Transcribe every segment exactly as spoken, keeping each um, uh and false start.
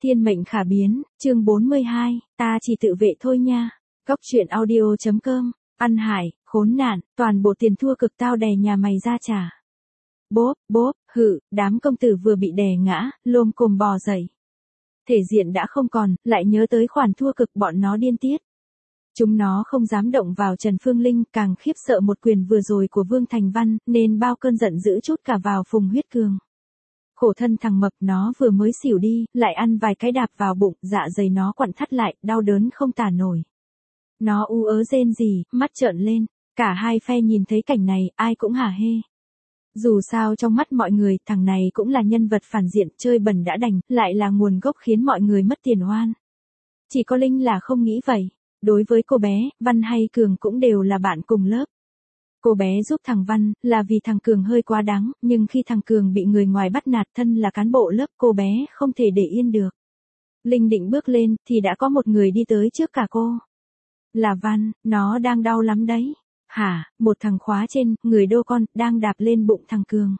Thiên mệnh khả biến, chương bốn mươi hai, ta chỉ tự vệ thôi nha. Góc truyện audio chấm com, ăn hải, khốn nạn, toàn bộ tiền thua cực tao đè nhà mày ra trả. Bốp, bốp, hự, đám công tử vừa bị đè ngã, lôm cồm bò dậy. Thể diện đã không còn, lại nhớ tới khoản thua cực bọn nó điên tiết. Chúng nó không dám động vào Trần Phương Linh, càng khiếp sợ một quyền vừa rồi của Vương Thành Văn, nên bao cơn giận dữ chút cả vào Phùng Huyết Cường. Khổ thân thằng mập nó vừa mới xỉu đi, lại ăn vài cái đạp vào bụng, dạ dày nó quặn thắt lại, đau đớn không tả nổi. Nó u ớ rên rỉ, mắt trợn lên, cả hai phe nhìn thấy cảnh này, ai cũng hả hê. Dù sao trong mắt mọi người, thằng này cũng là nhân vật phản diện, chơi bẩn đã đành, lại là nguồn gốc khiến mọi người mất tiền oan. Chỉ có Linh là không nghĩ vậy. Đối với cô bé, Văn hay Cường cũng đều là bạn cùng lớp. Cô bé giúp thằng Văn, là vì thằng Cường hơi quá đáng, nhưng khi thằng Cường bị người ngoài bắt nạt thân là cán bộ lớp, cô bé không thể để yên được. Linh định bước lên, thì đã có một người đi tới trước cả cô. Là Văn, nó đang đau lắm đấy. Hả, một thằng khóa trên, người đô con, đang đạp lên bụng thằng Cường.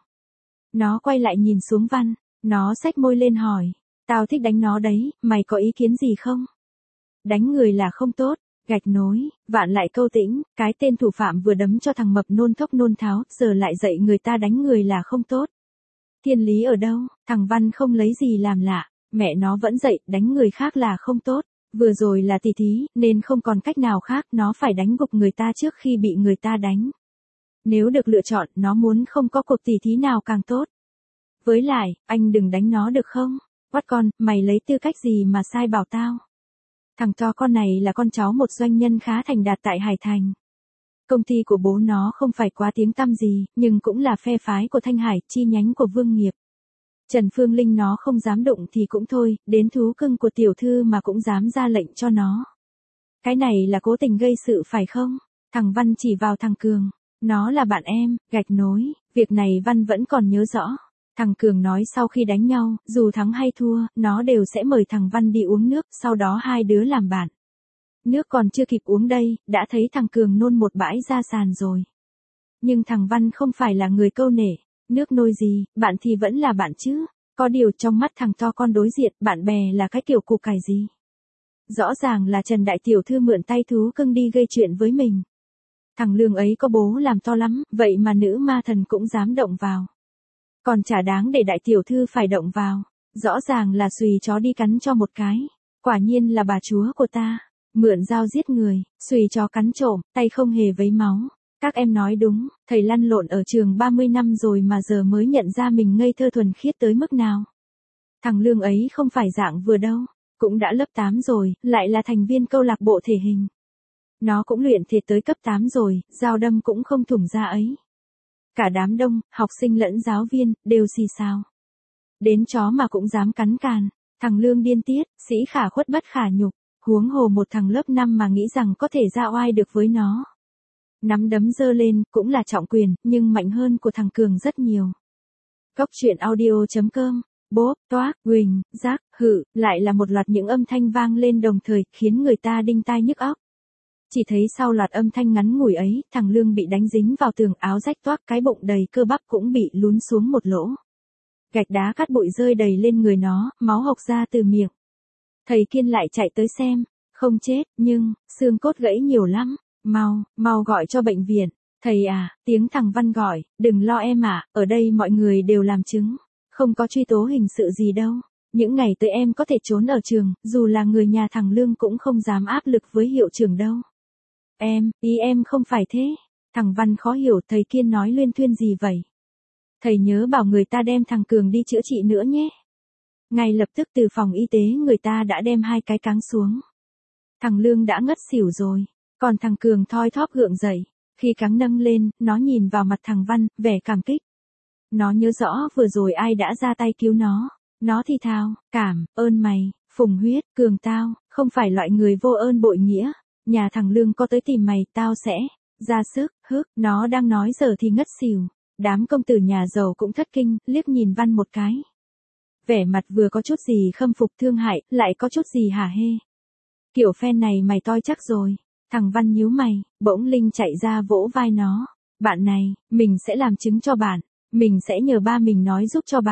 Nó quay lại nhìn xuống Văn, nó xách môi lên hỏi. Tao thích đánh nó đấy, mày có ý kiến gì không? Đánh người là không tốt, gạch nối, vạn lại câu tĩnh, cái tên thủ phạm vừa đấm cho thằng mập nôn thốc nôn tháo, giờ lại dạy người ta đánh người là không tốt. Thiên lý ở đâu, thằng Văn không lấy gì làm lạ, mẹ nó vẫn dạy đánh người khác là không tốt, vừa rồi là tỉ thí, nên không còn cách nào khác, nó phải đánh gục người ta trước khi bị người ta đánh. Nếu được lựa chọn, nó muốn không có cuộc tỉ thí nào càng tốt. Với lại, anh đừng đánh nó được không? Quát con, mày lấy tư cách gì mà sai bảo tao? Thằng to con này là con cháu một doanh nhân khá thành đạt tại Hải Thành. Công ty của bố nó không phải quá tiếng tăm gì, nhưng cũng là phe phái của Thanh Hải, chi nhánh của Vương Nghiệp. Trần Phương Linh nó không dám đụng thì cũng thôi, đến thú cưng của tiểu thư mà cũng dám ra lệnh cho nó. Cái này là cố tình gây sự phải không? Thằng Văn chỉ vào thằng Cường. Nó là bạn em, gạch nối, việc này Văn vẫn còn nhớ rõ. Thằng Cường nói sau khi đánh nhau, dù thắng hay thua, nó đều sẽ mời thằng Văn đi uống nước, sau đó hai đứa làm bạn. Nước còn chưa kịp uống đây, đã thấy thằng Cường nôn một bãi ra sàn rồi. Nhưng thằng Văn không phải là người câu nể, nước nôi gì, bạn thì vẫn là bạn chứ. Có điều trong mắt thằng to con đối diện, bạn bè là cái kiểu củ cải gì. Rõ ràng là Trần Đại Tiểu Thư mượn tay thú cưng đi gây chuyện với mình. Thằng Lương ấy có bố làm to lắm, vậy mà nữ ma thần cũng dám động vào. Còn chả đáng để đại tiểu thư phải động vào. Rõ ràng là xùy chó đi cắn cho một cái. Quả nhiên là bà chúa của ta. Mượn dao giết người, xùy chó cắn trộm, tay không hề vấy máu. Các em nói đúng, thầy lăn lộn ở trường ba mươi năm rồi mà giờ mới nhận ra mình ngây thơ thuần khiết tới mức nào. Thằng Lương ấy không phải dạng vừa đâu. Cũng đã lớp tám rồi, lại là thành viên câu lạc bộ thể hình. Nó cũng luyện thiệt tới cấp tám rồi, dao đâm cũng không thủng ra ấy. Cả đám đông, học sinh lẫn giáo viên, đều xì xào. Đến chó mà cũng dám cắn càn. Thằng Lương điên tiết, sĩ khả khuất bất khả nhục. Huống hồ một thằng lớp năm mà nghĩ rằng có thể ra oai được với nó. Nắm đấm giơ lên, cũng là trọng quyền, nhưng mạnh hơn của thằng Cường rất nhiều. Góc truyện audio chấm com, bốp, toác, huỳnh, rác, hự, lại là một loạt những âm thanh vang lên đồng thời, khiến người ta đinh tai nhức óc. Chỉ thấy sau loạt âm thanh ngắn ngủi ấy, thằng Lương bị đánh dính vào tường, áo rách toác, cái bụng đầy cơ bắp cũng bị lún xuống một lỗ. Gạch đá cát bụi rơi đầy lên người nó, máu hộc ra từ miệng. Thầy Kiên lại chạy tới xem, không chết, nhưng, xương cốt gãy nhiều lắm, mau, mau gọi cho bệnh viện. Thầy à, tiếng thằng Văn gọi, đừng lo em ạ, à, ở đây mọi người đều làm chứng, không có truy tố hình sự gì đâu. Những ngày tới em có thể trốn ở trường, dù là người nhà thằng Lương cũng không dám áp lực với hiệu trưởng đâu. Em, ý em không phải thế. Thằng Văn khó hiểu thầy Kiên nói luyên thuyên gì vậy. Thầy nhớ bảo người ta đem thằng Cường đi chữa trị nữa nhé. Ngay lập tức từ phòng y tế người ta đã đem hai cái cáng xuống. Thằng Lương đã ngất xỉu rồi, còn thằng Cường thoi thóp gượng dậy. Khi cáng nâng lên, nó nhìn vào mặt thằng Văn, vẻ cảm kích. Nó nhớ rõ vừa rồi ai đã ra tay cứu nó. Nó thì thào, cảm, ơn mày, Phùng Huyết, Cường tao, không phải loại người vô ơn bội nghĩa. Nhà thằng Lương có tới tìm mày, tao sẽ ra sức, hức, nó đang nói giờ thì ngất xỉu. Đám công tử nhà giàu cũng thất kinh, liếc nhìn Văn một cái. Vẻ mặt vừa có chút gì khâm phục thương hại, lại có chút gì hả hê. Kiểu phen này mày toi chắc rồi. Thằng Văn nhíu mày, bỗng Linh chạy ra vỗ vai nó. Bạn này, mình sẽ làm chứng cho bạn. Mình sẽ nhờ ba mình nói giúp cho bạn.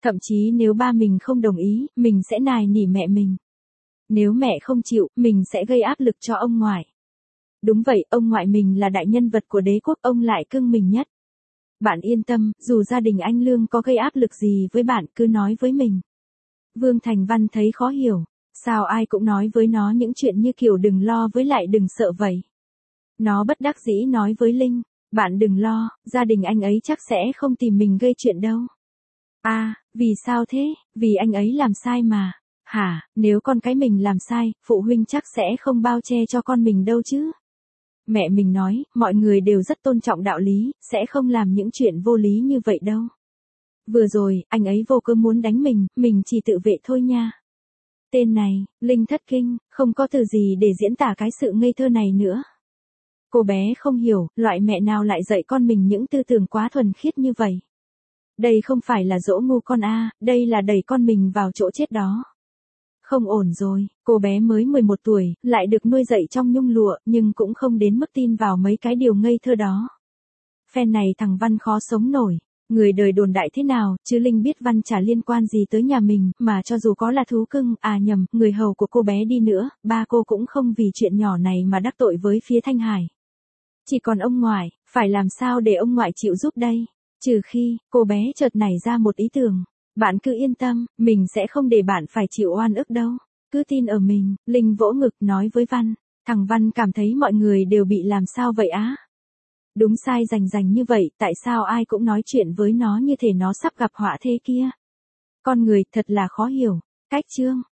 Thậm chí nếu ba mình không đồng ý, mình sẽ nài nỉ mẹ mình. Nếu mẹ không chịu, mình sẽ gây áp lực cho ông ngoại. Đúng vậy, ông ngoại mình là đại nhân vật của đế quốc, ông lại cưng mình nhất. Bạn yên tâm, dù gia đình anh Lương có gây áp lực gì với bạn, cứ nói với mình. Vương Thành Văn thấy khó hiểu. Sao ai cũng nói với nó những chuyện như kiểu đừng lo với lại đừng sợ vậy. Nó bất đắc dĩ nói với Linh. Bạn đừng lo, gia đình anh ấy chắc sẽ không tìm mình gây chuyện đâu. À, vì sao thế? Vì anh ấy làm sai mà. Hả, nếu con cái mình làm sai, phụ huynh chắc sẽ không bao che cho con mình đâu chứ. Mẹ mình nói, mọi người đều rất tôn trọng đạo lý, sẽ không làm những chuyện vô lý như vậy đâu. Vừa rồi, anh ấy vô cớ muốn đánh mình, mình chỉ tự vệ thôi nha. Tên này, Linh thất kinh, không có từ gì để diễn tả cái sự ngây thơ này nữa. Cô bé không hiểu, loại mẹ nào lại dạy con mình những tư tưởng quá thuần khiết như vậy. Đây không phải là dỗ ngu con a, đây là đẩy con mình vào chỗ chết đó. Không ổn rồi, cô bé mới mười một tuổi, lại được nuôi dạy trong nhung lụa, nhưng cũng không đến mức tin vào mấy cái điều ngây thơ đó. Phen này thằng Văn khó sống nổi. Người đời đồn đại thế nào, chứ Linh biết Văn chả liên quan gì tới nhà mình, mà cho dù có là thú cưng, à nhầm, người hầu của cô bé đi nữa, ba cô cũng không vì chuyện nhỏ này mà đắc tội với phía Thanh Hải. Chỉ còn ông ngoại, phải làm sao để ông ngoại chịu giúp đây? Trừ khi, cô bé chợt nảy ra một ý tưởng. Bạn cứ yên tâm, mình sẽ không để bạn phải chịu oan ức đâu. Cứ tin ở mình, Linh vỗ ngực nói với Văn. Thằng Văn cảm thấy mọi người đều bị làm sao vậy á? Đúng sai rành rành như vậy, tại sao ai cũng nói chuyện với nó như thể nó sắp gặp họa thế kia? Con người thật là khó hiểu. Cách chương